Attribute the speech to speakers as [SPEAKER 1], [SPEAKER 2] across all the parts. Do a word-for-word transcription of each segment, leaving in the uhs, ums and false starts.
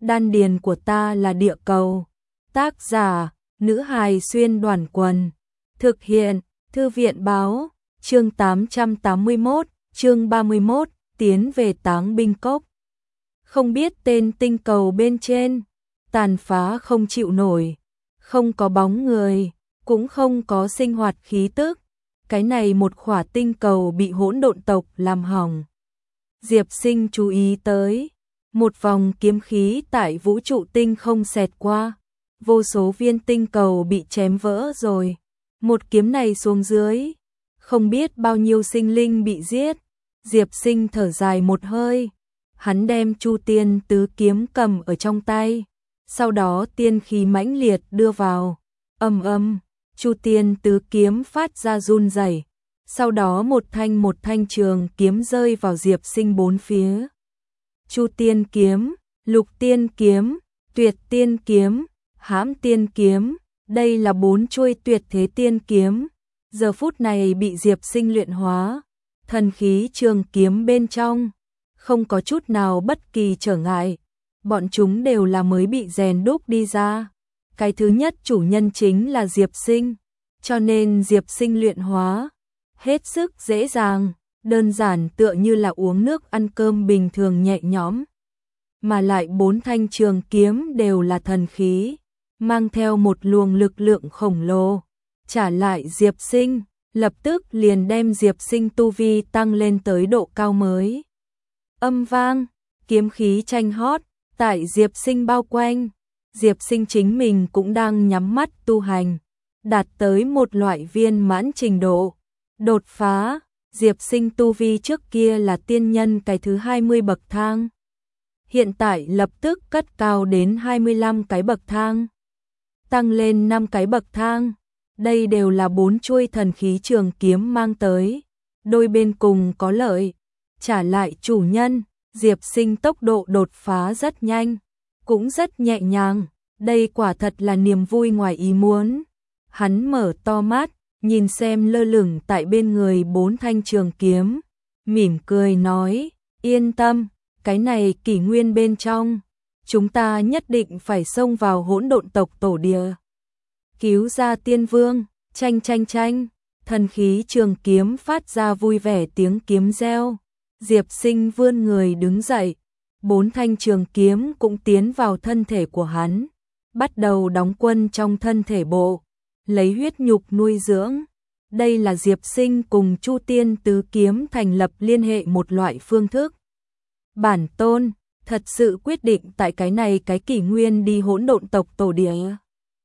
[SPEAKER 1] đan điền của ta là địa cầu. Tác giả, nữ hài xuyên đoàn quần. Thực hiện, thư viện báo, chương tám trăm tám mươi mốt, chương ba mươi mốt, tiến về Táng Binh Cốc. Không biết tên tinh cầu bên trên, tàn phá không chịu nổi, không có bóng người, cũng không có sinh hoạt khí tức. Cái này một khỏa tinh cầu bị hỗn độn tộc làm hỏng. Diệp Sinh chú ý tới, một vòng kiếm khí tại vũ trụ tinh không xẹt qua, vô số viên tinh cầu bị chém vỡ rồi. Một kiếm này xuống dưới, không biết bao nhiêu sinh linh bị giết. Diệp Sinh thở dài một hơi, hắn đem Chu Tiên Tứ Kiếm cầm ở trong tay, sau đó tiên khí mãnh liệt đưa vào. Ầm ầm, Chu Tiên Tứ Kiếm phát ra run rẩy, sau đó một thanh một thanh trường kiếm rơi vào Diệp Sinh bốn phía. Chu Tiên Kiếm, Lục Tiên Kiếm, Tuyệt Tiên Kiếm, Hãm Tiên Kiếm, đây là bốn chuôi tuyệt thế tiên kiếm, giờ phút này bị Diệp Sinh luyện hóa. Thần khí trường kiếm bên trong không có chút nào bất kỳ trở ngại, bọn chúng đều là mới bị rèn đúc đi ra. Cái thứ nhất chủ nhân chính là Diệp Sinh, cho nên Diệp Sinh luyện hóa hết sức dễ dàng, đơn giản tựa như là uống nước ăn cơm bình thường nhẹ nhõm. Mà lại bốn thanh trường kiếm đều là thần khí, mang theo một luồng lực lượng khổng lồ, trả lại Diệp Sinh, lập tức liền đem Diệp Sinh tu vi tăng lên tới độ cao mới. Âm vang, kiếm khí tranh hót, tại Diệp Sinh bao quanh, Diệp Sinh chính mình cũng đang nhắm mắt tu hành, đạt tới một loại viên mãn trình độ. Đột phá, Diệp Sinh tu vi trước kia là tiên nhân cái thứ hai mươi bậc thang, hiện tại lập tức cất cao đến hai mươi lăm cái bậc thang, tăng lên năm cái bậc thang. Đây đều là bốn chuôi thần khí trường kiếm mang tới, đôi bên cùng có lợi. Trả lại chủ nhân, Diệp Sinh tốc độ đột phá rất nhanh, cũng rất nhẹ nhàng, đây quả thật là niềm vui ngoài ý muốn. Hắn mở to mắt, nhìn xem lơ lửng tại bên người bốn thanh trường kiếm, mỉm cười nói, yên tâm, cái này kỷ nguyên bên trong, chúng ta nhất định phải xông vào hỗn độn tộc tổ địa, cứu ra tiên vương. Tranh tranh tranh, thần khí trường kiếm phát ra vui vẻ tiếng kiếm reo. Diệp Sinh vươn người đứng dậy, bốn thanh trường kiếm cũng tiến vào thân thể của hắn, bắt đầu đóng quân trong thân thể bộ, lấy huyết nhục nuôi dưỡng. Đây là Diệp Sinh cùng Chu Tiên Tứ Kiếm thành lập liên hệ một loại phương thức. Bản tôn, thật sự quyết định tại cái này cái kỷ nguyên đi hỗn độn tộc tổ địa.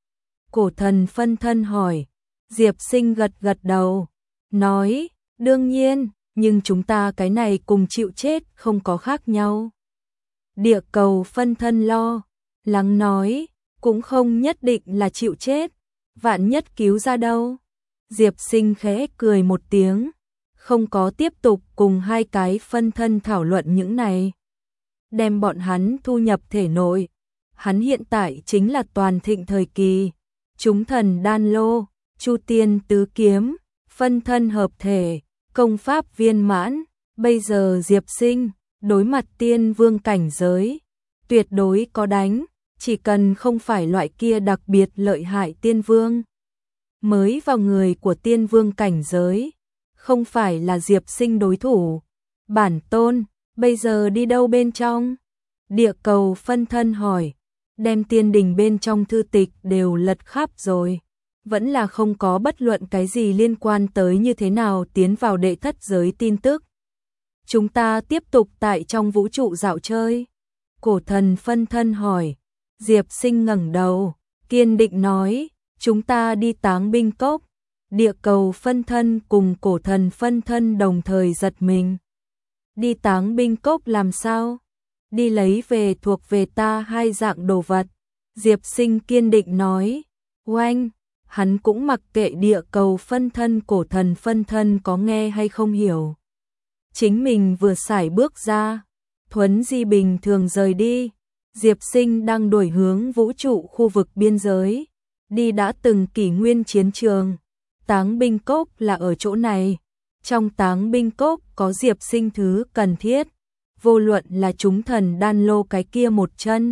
[SPEAKER 1] Cổ thần phân thân hỏi. Diệp Sinh gật gật đầu, nói, đương nhiên, nhưng chúng ta cái này cùng chịu chết không có khác nhau. Địa cầu phân thân lo lắng nói, cũng không nhất định là chịu chết, vạn nhất cứu ra đâu. Diệp Sinh khẽ cười một tiếng, không có tiếp tục cùng hai cái phân thân thảo luận những này. Đem bọn hắn thu nhập thể nội, hắn hiện tại chính là toàn thịnh thời kỳ, chúng thần đan lô, Chu Tiên Tứ Kiếm, phân thân hợp thể, công pháp viên mãn. Bây giờ Diệp Sinh đối mặt tiên vương cảnh giới, tuyệt đối có đánh, chỉ cần không phải loại kia đặc biệt lợi hại tiên vương. Mới vào người của tiên vương cảnh giới, không phải là Diệp Sinh đối thủ. Bản tôn, bây giờ đi đâu bên trong? Địa cầu phân thân hỏi, đem tiên đình bên trong thư tịch đều lật khắp rồi, vẫn là không có bất luận cái gì liên quan tới như thế nào tiến vào đệ thất giới tin tức. Chúng ta tiếp tục tại trong vũ trụ dạo chơi. Cổ thần phân thân hỏi. Diệp Sinh ngẩng đầu, kiên định nói, chúng ta đi Táng Binh Cốc. Địa cầu phân thân cùng cổ thần phân thân đồng thời giật mình. Đi Táng Binh Cốc làm sao? Đi lấy về thuộc về ta hai dạng đồ vật. Diệp Sinh kiên định nói. Oanh! Hắn cũng mặc kệ địa cầu phân thân cổ thần phân thân có nghe hay không hiểu. Chính mình vừa sải bước ra, thuấn di bình thường rời đi. Diệp Sinh đang đổi hướng vũ trụ khu vực biên giới, đi đã từng kỷ nguyên chiến trường. Táng Binh Cốc là ở chỗ này. Trong Táng Binh Cốc có Diệp Sinh thứ cần thiết, vô luận là chúng thần đan lô cái kia một chân,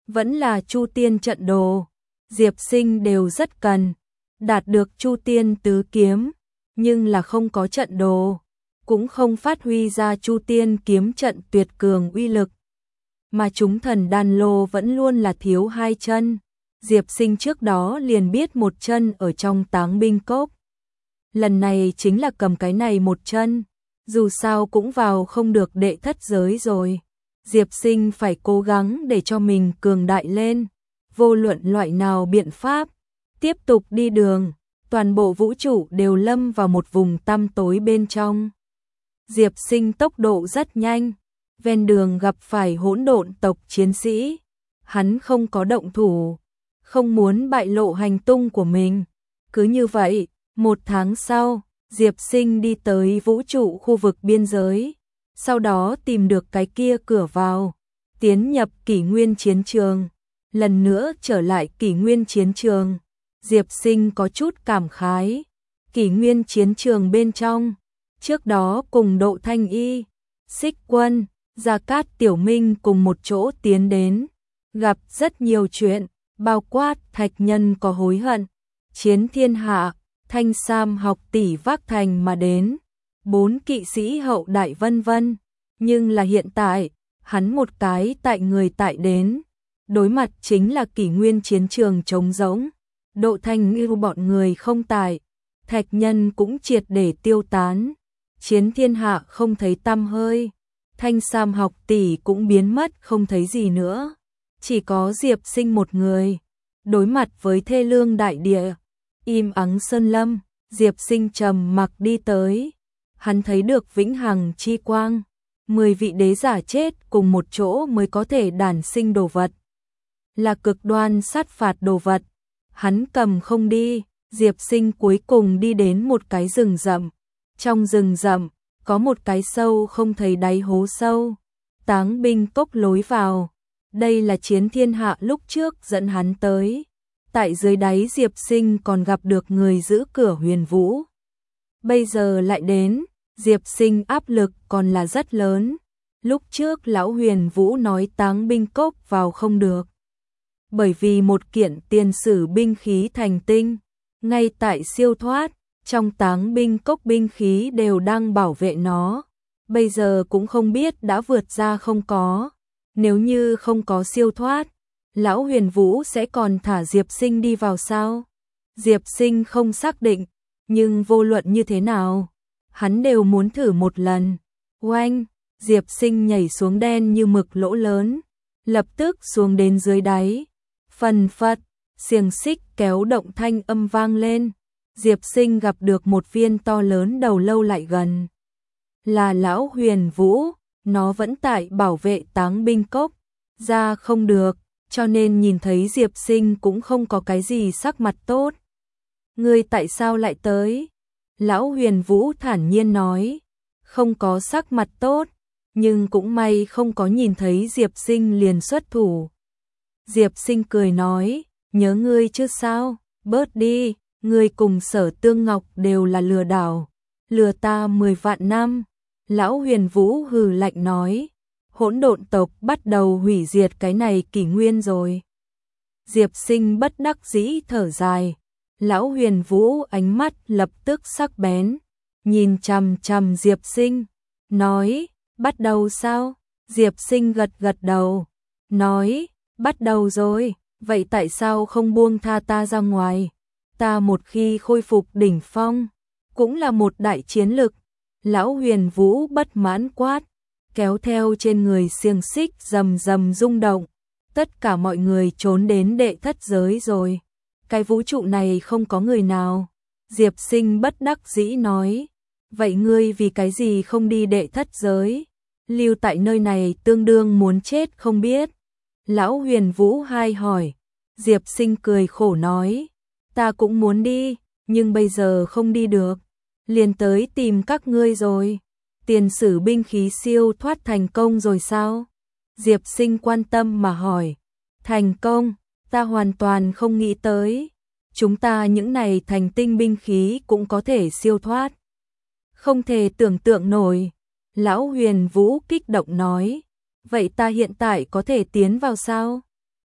[SPEAKER 1] vẫn là Chu Tiên trận đồ, Diệp Sinh đều rất cần, đạt được Chu Tiên tứ kiếm, nhưng là không có trận đồ, cũng không phát huy ra Chu Tiên kiếm trận tuyệt cường uy lực. Mà chúng thần đan lô vẫn luôn là thiếu hai chân, Diệp Sinh trước đó liền biết một chân ở trong Táng binh cốc. Lần này chính là cầm cái này một chân, dù sao cũng vào không được đệ thất giới rồi. Diệp Sinh phải cố gắng để cho mình cường đại lên, vô luận loại nào biện pháp, tiếp tục đi đường, toàn bộ vũ trụ đều lâm vào một vùng tăm tối bên trong. Diệp Sinh tốc độ rất nhanh, ven đường gặp phải hỗn độn tộc chiến sĩ, hắn không có động thủ, không muốn bại lộ hành tung của mình. Cứ như vậy, một tháng sau, Diệp Sinh đi tới vũ trụ khu vực biên giới, sau đó tìm được cái kia cửa vào, tiến nhập kỷ nguyên chiến trường, lần nữa trở lại kỷ nguyên chiến trường. Diệp Sinh có chút cảm khái, kỷ nguyên chiến trường bên trong, trước đó cùng Độ Thanh Y, Xích Quân, Gia Cát Tiểu Minh cùng một chỗ tiến đến, gặp rất nhiều chuyện, bao quát Thạch Nhân có hối hận, chiến thiên hạ, Thanh Sam học tỷ vác thành mà đến, bốn kỵ sĩ hậu đại vân vân, nhưng là hiện tại, hắn một cái tại người tại đến, đối mặt chính là kỷ nguyên chiến trường trống rỗng, Độ Thanh Y bọn người không tại, Thạch Nhân cũng triệt để tiêu tán, chiến thiên hạ không thấy tăm hơi, Thanh Sam học tỷ cũng biến mất không thấy gì nữa, chỉ có Diệp Sinh một người, đối mặt với thê lương đại địa, im ắng sơn lâm, Diệp Sinh trầm mặc đi tới, hắn thấy được vĩnh hằng chi quang, mười vị đế giả chết cùng một chỗ mới có thể đản sinh đồ vật, là cực đoan sát phạt đồ vật, hắn cầm không đi. Diệp Sinh cuối cùng đi đến một cái rừng rậm, trong rừng rậm có một cái sâu không thấy đáy hố sâu, Táng binh cốc lối vào, đây là chiến thiên hạ lúc trước dẫn hắn tới. Tại dưới đáy Diệp Sinh còn gặp được người giữ cửa Huyền Vũ. Bây giờ lại đến, Diệp Sinh áp lực còn là rất lớn. Lúc trước lão Huyền Vũ nói Táng binh cốc vào không được, bởi vì một kiện tiền sử binh khí thành tinh, ngay tại siêu thoát, trong Táng binh cốc binh khí đều đang bảo vệ nó. Bây giờ cũng không biết đã vượt ra không có. Nếu như không có siêu thoát, lão Huyền Vũ sẽ còn thả Diệp Sinh đi vào sao? Diệp Sinh không xác định, nhưng vô luận như thế nào, hắn đều muốn thử một lần. Oanh, Diệp Sinh nhảy xuống đen như mực lỗ lớn, lập tức xuống đến dưới đáy. Phần phật, xiềng xích kéo động thanh âm vang lên. Diệp Sinh gặp được một viên to lớn đầu lâu lại gần. Là lão Huyền Vũ, nó vẫn tại bảo vệ Táng binh cốc, ra không được, cho nên nhìn thấy Diệp Sinh cũng không có cái gì sắc mặt tốt. Ngươi tại sao lại tới? Lão Huyền Vũ thản nhiên nói, không có sắc mặt tốt, nhưng cũng may không có nhìn thấy Diệp Sinh liền xuất thủ. Diệp Sinh cười nói, nhớ ngươi chứ sao, bớt đi, ngươi cùng Sở Tương Ngọc đều là lừa đảo, lừa ta mười vạn năm. Lão Huyền Vũ hừ lạnh nói, hỗn độn tộc bắt đầu hủy diệt cái này kỷ nguyên rồi. Diệp Sinh bất đắc dĩ thở dài, lão Huyền Vũ ánh mắt lập tức sắc bén, nhìn chằm chằm Diệp Sinh, nói, bắt đầu sao? Diệp Sinh gật gật đầu, nói, bắt đầu rồi, vậy tại sao không buông tha ta ra ngoài? Ta một khi khôi phục đỉnh phong, cũng là một đại chiến lực. Lão Huyền Vũ bất mãn quát, kéo theo trên người xiềng xích rầm rầm rung động. Tất cả mọi người trốn đến đệ thất giới rồi. Cái vũ trụ này không có người nào. Diệp Sinh bất đắc dĩ nói, vậy ngươi vì cái gì không đi đệ thất giới? Lưu tại nơi này tương đương muốn chết không biết. Lão Huyền Vũ hai hỏi. Diệp Sinh cười khổ nói, ta cũng muốn đi, nhưng bây giờ không đi được. Liền tới tìm các ngươi rồi. Tiền sử binh khí siêu thoát thành công rồi sao? Diệp Sinh quan tâm mà hỏi. Thành công, ta hoàn toàn không nghĩ tới. Chúng ta những này thành tinh binh khí cũng có thể siêu thoát. Không thể tưởng tượng nổi. Lão Huyền Vũ kích động nói. Vậy ta hiện tại có thể tiến vào sao?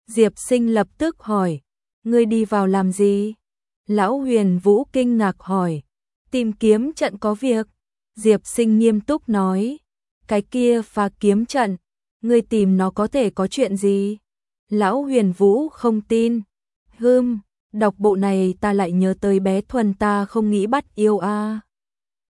[SPEAKER 1] Diệp Sinh lập tức hỏi, ngươi đi vào làm gì? Lão Huyền Vũ kinh ngạc hỏi, tìm kiếm trận có việc. Diệp Sinh nghiêm túc nói, cái kia phá kiếm trận, ngươi tìm nó có thể có chuyện gì? Lão Huyền Vũ không tin, hừm, đọc bộ này ta lại nhớ tới bé Thuần ta không nghĩ bắt yêu a.